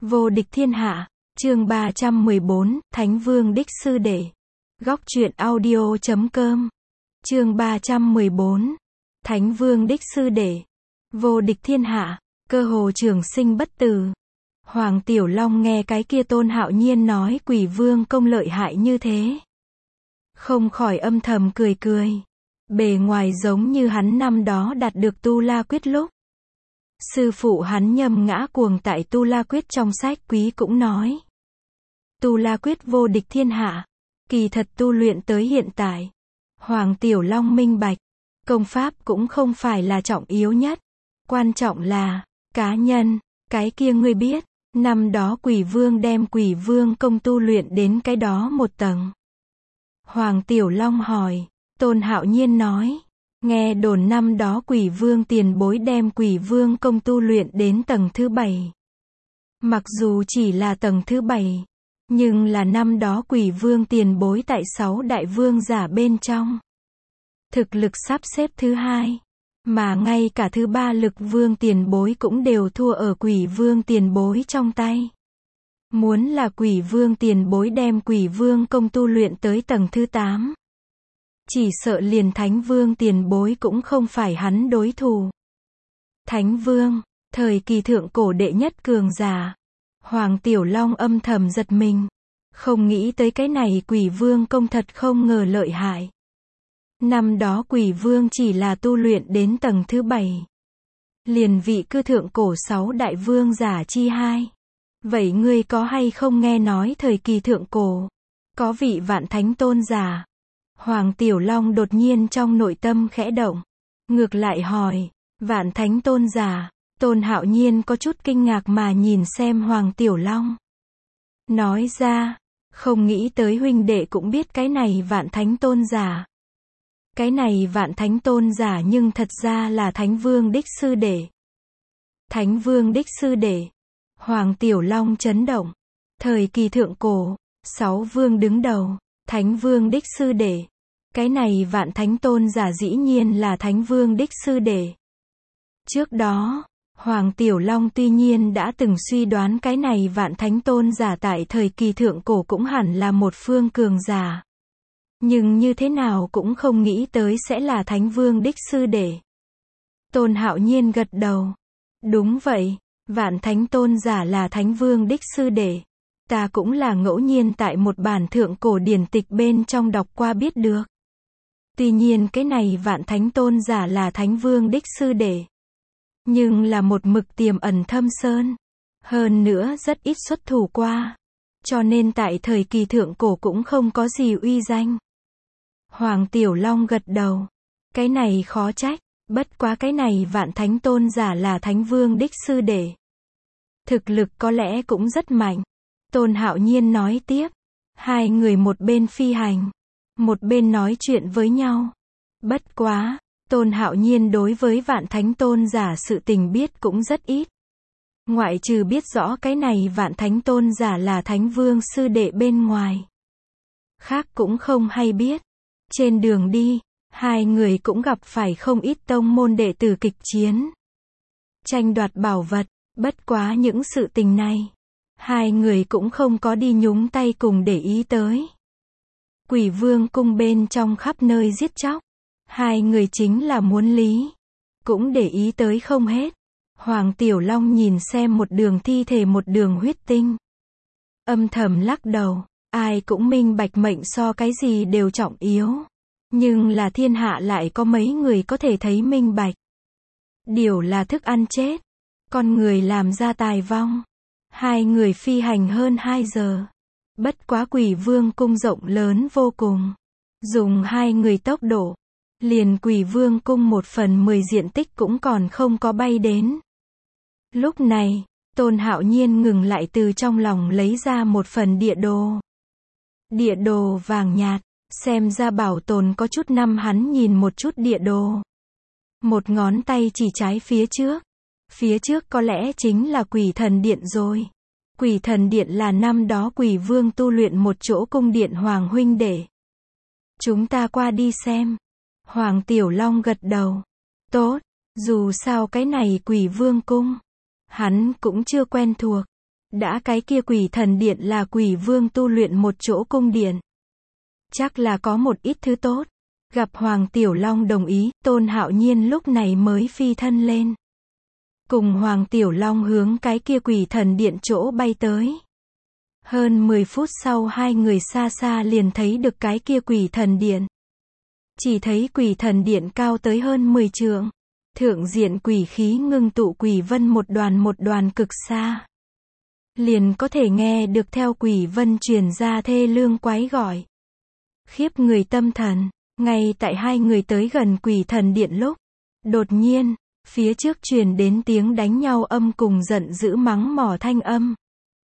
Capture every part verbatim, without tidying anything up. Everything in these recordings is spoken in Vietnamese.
Vô địch thiên hạ, chương ba trăm mười bốn, Thánh Vương Đích Sư Đệ. Góc truyện audio chấm com. Chương ba trăm mười bốn, Thánh Vương Đích Sư Đệ. Vô địch thiên hạ, cơ hồ trường sinh bất tử. Hoàng Tiểu Long nghe cái kia Tôn Hạo Nhiên nói Quỷ Vương công lợi hại như thế, không khỏi âm thầm cười cười. Bề ngoài giống như hắn năm đó đạt được Tu La Quyết lúc sư phụ hắn nhầm ngã cuồng tại Tu La Quyết trong sách quý cũng nói. Tu La Quyết vô địch thiên hạ, kỳ thật tu luyện tới hiện tại. Hoàng Tiểu Long minh bạch, công pháp cũng không phải là trọng yếu nhất. Quan trọng là, cá nhân, cái kia ngươi biết, năm đó Quỷ Vương đem Quỷ Vương công tu luyện đến cái đó một tầng. Hoàng Tiểu Long hỏi, Tôn Hạo Nhiên nói. Nghe đồn năm đó Quỷ Vương tiền bối đem Quỷ Vương công tu luyện đến tầng thứ bảy. Mặc dù chỉ là tầng thứ bảy, nhưng là năm đó Quỷ Vương tiền bối tại sáu đại vương giả bên trong. Thực lực sắp xếp thứ hai, mà ngay cả thứ ba Lực Vương tiền bối cũng đều thua ở Quỷ Vương tiền bối trong tay. Muốn là Quỷ Vương tiền bối đem Quỷ Vương công tu luyện tới tầng thứ tám. Chỉ sợ liền Thánh Vương tiền bối cũng không phải hắn đối thủ. Thánh Vương, thời kỳ thượng cổ đệ nhất cường giả. Hoàng Tiểu Long âm thầm giật mình. Không nghĩ tới cái này Quỷ Vương công thật không ngờ lợi hại. Năm đó Quỷ Vương chỉ là tu luyện đến tầng thứ bảy. Liền vị cư thượng cổ sáu đại vương giả chi hai. Vậy ngươi có hay không nghe nói thời kỳ thượng cổ có vị vạn thánh tôn giả? Hoàng Tiểu Long đột nhiên trong nội tâm khẽ động. Ngược lại hỏi, vạn thánh tôn giả. Tôn Hạo Nhiên có chút kinh ngạc mà nhìn xem Hoàng Tiểu Long. Nói ra, không nghĩ tới huynh đệ cũng biết cái này vạn thánh tôn giả. Cái này vạn thánh tôn giả nhưng thật ra là Thánh Vương Đích Sư Đệ. Thánh Vương Đích Sư Đệ. Hoàng Tiểu Long chấn động. Thời kỳ thượng cổ, sáu vương đứng đầu, Thánh Vương Đích Sư Đệ. Cái này vạn thánh tôn giả dĩ nhiên là Thánh Vương Đích Sư Đệ. Trước đó, Hoàng Tiểu Long tuy nhiên đã từng suy đoán cái này vạn thánh tôn giả tại thời kỳ thượng cổ cũng hẳn là một phương cường giả. Nhưng như thế nào cũng không nghĩ tới sẽ là Thánh Vương Đích Sư Đệ. Tôn Hạo Nhiên gật đầu. Đúng vậy, vạn thánh tôn giả là Thánh Vương Đích Sư Đệ. Ta cũng là ngẫu nhiên tại một bản thượng cổ điển tịch bên trong đọc qua biết được. Tuy nhiên cái này vạn thánh tôn giả là Thánh Vương Đích Sư Đệ. Nhưng là một mực tiềm ẩn thâm sơn. Hơn nữa rất ít xuất thủ qua. Cho nên tại thời kỳ thượng cổ cũng không có gì uy danh. Hoàng Tiểu Long gật đầu. Cái này khó trách. Bất quá cái này vạn thánh tôn giả là Thánh Vương Đích Sư Đệ. Thực lực có lẽ cũng rất mạnh. Tôn Hạo Nhiên nói tiếp. Hai người một bên phi hành, một bên nói chuyện với nhau. Bất quá, Tôn Hạo Nhiên đối với vạn thánh tôn giả sự tình biết cũng rất ít. Ngoại trừ biết rõ cái này vạn thánh tôn giả là Thánh Vương Sư Đệ bên ngoài, khác cũng không hay biết. Trên đường đi, hai người cũng gặp phải không ít tông môn đệ tử kịch chiến, tranh đoạt bảo vật. Bất quá những sự tình này, hai người cũng không có đi nhúng tay cùng để ý tới. Quỷ Vương cung bên trong khắp nơi giết chóc. Hai người chính là muốn lý, cũng để ý tới không hết. Hoàng Tiểu Long nhìn xem một đường thi thể một đường huyết tinh, âm thầm lắc đầu. Ai cũng minh bạch mệnh so cái gì đều trọng yếu. Nhưng là thiên hạ lại có mấy người có thể thấy minh bạch. Điều là thức ăn chết, con người làm ra tài vong. Hai người phi hành hơn hai giờ. Bất quá Quỷ Vương cung rộng lớn vô cùng. Dùng hai người tốc độ, liền Quỷ Vương cung một phần mười diện tích cũng còn không có bay đến. Lúc này, Tôn Hạo Nhiên ngừng lại từ trong lòng lấy ra một phần địa đồ. Địa đồ vàng nhạt, xem ra bảo tồn có chút năm. Hắn nhìn một chút địa đồ. Một ngón tay chỉ trái phía trước. Phía trước có lẽ chính là Quỷ Thần Điện rồi. Quỷ Thần Điện là năm đó Quỷ Vương tu luyện một chỗ cung điện Hoàng huynh đệ. Chúng ta qua đi xem. Hoàng Tiểu Long gật đầu. Tốt, dù sao cái này Quỷ Vương cung, hắn cũng chưa quen thuộc. Đã cái kia quỷ thần điện là quỷ vương tu luyện một chỗ cung điện. Chắc là có một ít thứ tốt. Gặp Hoàng Tiểu Long đồng ý, Tôn Hạo Nhiên lúc này mới phi thân lên. Cùng Hoàng Tiểu Long hướng cái kia quỷ thần điện chỗ bay tới. Hơn mười phút sau hai người xa xa liền thấy được cái kia quỷ thần điện. Chỉ thấy quỷ thần điện cao tới hơn mười trượng. Thượng diện quỷ khí ngưng tụ quỷ vân một đoàn một đoàn cực xa. Liền có thể nghe được theo quỷ vân truyền ra thê lương quái gọi. Khiếp người tâm thần. Ngay tại hai người tới gần quỷ thần điện lúc, đột nhiên, phía trước truyền đến tiếng đánh nhau âm cùng giận dữ mắng mỏ thanh âm.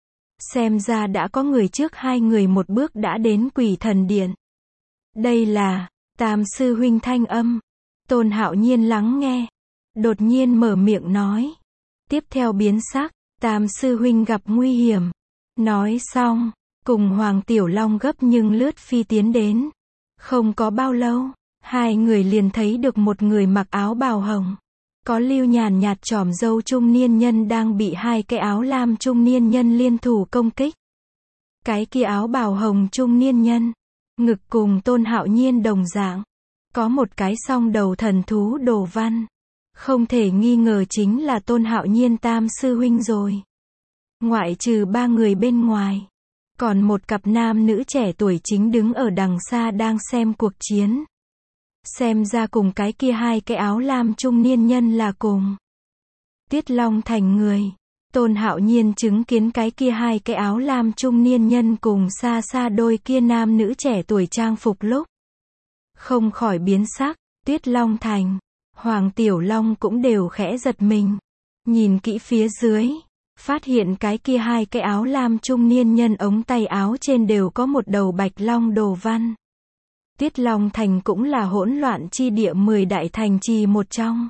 Xem ra đã có người trước hai người một bước đã đến quỷ thần điện. Đây là Tam sư huynh thanh âm. Tôn Hạo Nhiên lắng nghe, đột nhiên mở miệng nói. Tiếp theo biến sắc, Tam sư huynh gặp nguy hiểm. Nói xong, cùng Hoàng Tiểu Long gấp nhưng lướt phi tiến đến. Không có bao lâu, hai người liền thấy được một người mặc áo bào hồng, có lưu nhàn nhạt chòm râu trung niên nhân đang bị hai cái áo lam trung niên nhân liên thủ công kích. Cái kia áo bào hồng trung niên nhân, ngực cùng Tôn Hạo Nhiên đồng dạng, có một cái song đầu thần thú đồ văn. Không thể nghi ngờ chính là Tôn Hạo Nhiên Tam sư huynh rồi. Ngoại trừ ba người bên ngoài, còn một cặp nam nữ trẻ tuổi chính đứng ở đằng xa đang xem cuộc chiến. Xem ra cùng cái kia hai cái áo lam trung niên nhân là cùng Tuyết Long Thành người. Tôn Hạo Nhiên chứng kiến cái kia hai cái áo lam trung niên nhân cùng xa xa đôi kia nam nữ trẻ tuổi trang phục lúc, không khỏi biến sắc. Tuyết Long Thành, Hoàng Tiểu Long cũng đều khẽ giật mình. Nhìn kỹ phía dưới, phát hiện cái kia hai cái áo lam trung niên nhân ống tay áo trên đều có một đầu bạch long đồ văn. Tuyết Long Thành cũng là hỗn loạn chi địa mười đại thành trì một trong.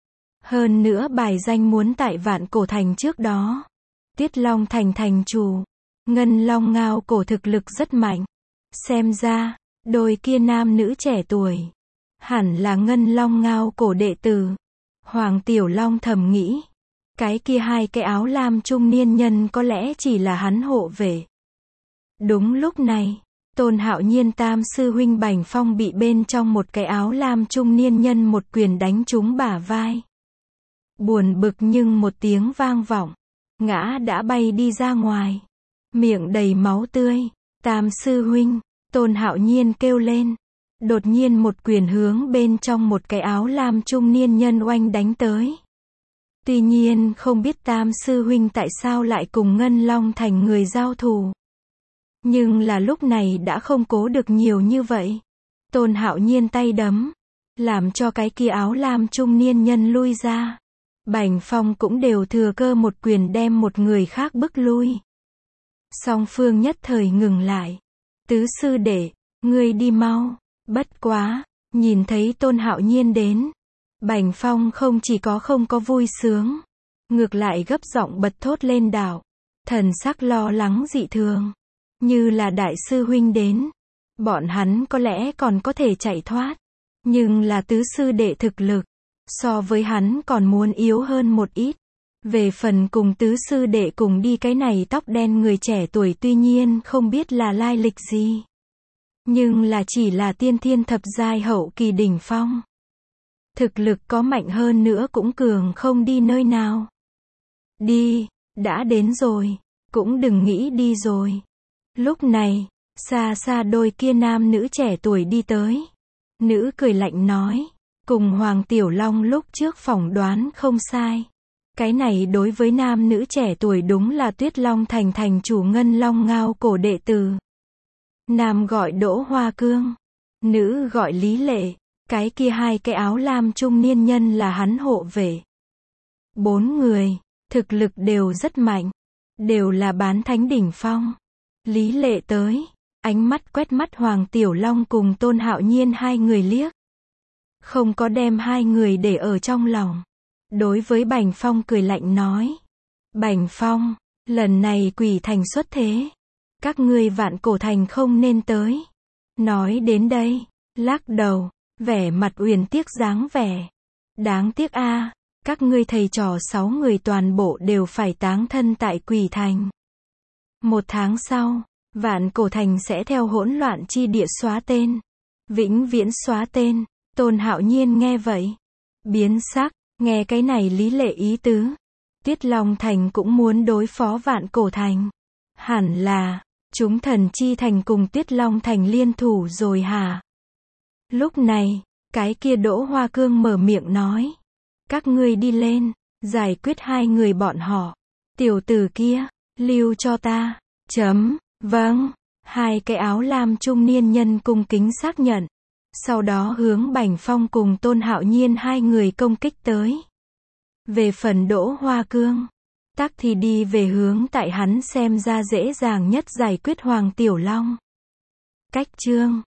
Hơn nữa bài danh muốn tại Vạn Cổ Thành trước đó. Tuyết Long Thành thành chủ, Ngân Long Ngao Cổ thực lực rất mạnh. Xem ra, đôi kia nam nữ trẻ tuổi, hẳn là Ngân Long Ngao Cổ đệ tử. Hoàng Tiểu Long thầm nghĩ. Cái kia hai cái áo lam trung niên nhân có lẽ chỉ là hắn hộ vệ. Đúng lúc này, Tôn Hạo Nhiên Tam sư huynh Bành Phong bị bên trong một cái áo lam trung niên nhân một quyền đánh trúng bả vai. Buồn bực nhưng một tiếng vang vọng, ngã đã bay đi ra ngoài, miệng đầy máu tươi. Tam sư huynh, Tôn Hạo Nhiên kêu lên. Đột nhiên một quyền hướng bên trong một cái áo lam trung niên nhân oanh đánh tới. Tuy nhiên không biết Tam sư huynh tại sao lại cùng Ngân Long Thành người giao thù. Nhưng là lúc này đã không cố được nhiều như vậy. Tôn Hạo Nhiên tay đấm, làm cho cái kia áo lam trung niên nhân lui ra. Bành Phong cũng đều thừa cơ một quyền đem một người khác bức lui. Song phương nhất thời ngừng lại. Tứ sư đệ, ngươi đi mau. Bất quá, nhìn thấy Tôn Hạo Nhiên đến, Bành Phong không chỉ có không có vui sướng, ngược lại gấp giọng bật thốt lên đạo, thần sắc lo lắng dị thường, như là đại sư huynh đến, bọn hắn có lẽ còn có thể chạy thoát, nhưng là tứ sư đệ thực lực, so với hắn còn muốn yếu hơn một ít. Về phần cùng tứ sư đệ cùng đi cái này tóc đen người trẻ tuổi tuy nhiên không biết là lai lịch gì, nhưng là chỉ là tiên thiên thập giai hậu kỳ đỉnh phong. Thực lực có mạnh hơn nữa cũng cường không đi nơi nào. Đi, đã đến rồi, cũng đừng nghĩ đi rồi. Lúc này, xa xa đôi kia nam nữ trẻ tuổi đi tới. Nữ cười lạnh nói, cùng Hoàng Tiểu Long lúc trước phỏng đoán không sai. Cái này đối với nam nữ trẻ tuổi đúng là Tuyết Long Thành thành chủ Ngân Long Ngao Cổ đệ tử. Nam gọi Đỗ Hoa Cương, nữ gọi Lý Lệ. Cái kia hai cái áo lam trung niên nhân là hắn hộ vệ. Bốn người, thực lực đều rất mạnh, đều là bán thánh đỉnh phong. Lý Lệ tới, ánh mắt quét mắt Hoàng Tiểu Long cùng Tôn Hạo Nhiên hai người liếc. Không có đem hai người để ở trong lòng. Đối với Bành Phong cười lạnh nói. Bành Phong, lần này quỷ thành xuất thế. Các ngươi Vạn Cổ Thành không nên tới. Nói đến đây, lắc đầu, vẻ mặt uyển tiếc dáng vẻ. Đáng tiếc a, các ngươi thầy trò sáu người toàn bộ đều phải táng thân tại quỷ thành. Một tháng sau, Vạn Cổ Thành sẽ theo hỗn loạn chi địa xóa tên. Vĩnh viễn xóa tên. Tôn Hạo Nhiên nghe vậy. Biến sắc, nghe cái này lý lệ ý tứ. Tuyết Long Thành cũng muốn đối phó Vạn Cổ Thành. Hẳn là, chúng Thần Chi Thành cùng Tuyết Long Thành liên thủ rồi hả? Lúc này, cái kia Đỗ Hoa Cương mở miệng nói. Các ngươi đi lên, giải quyết hai người bọn họ. Tiểu tử kia, lưu cho ta. Chấm, vâng. Hai cái áo lam trung niên nhân cung kính xác nhận. Sau đó hướng Bành Phong cùng Tôn Hạo Nhiên hai người công kích tới. Về phần Đỗ Hoa Cương, tắc thì đi về hướng tại hắn xem ra dễ dàng nhất giải quyết Hoàng Tiểu Long. Cách chương